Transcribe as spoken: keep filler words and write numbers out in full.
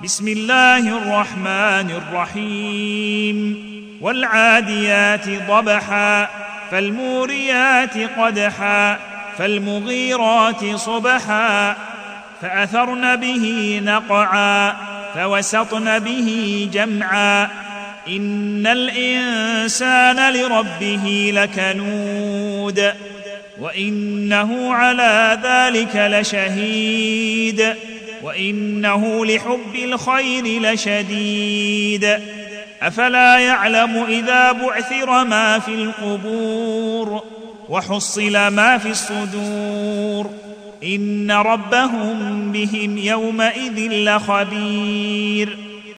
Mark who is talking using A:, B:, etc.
A: بسم الله الرحمن الرحيم والعاديات ضبحا فالموريات قدحا فالمغيرات صبحا فأثرن به نقعا فوسطن به جمعا إن الإنسان لربه لكنود وإنه على ذلك لشهيد وإنه لحب الخير لشديد أفلا يعلم إذا بعثر ما في القبور وحصل ما في الصدور إن ربهم بهم يومئذ لخبير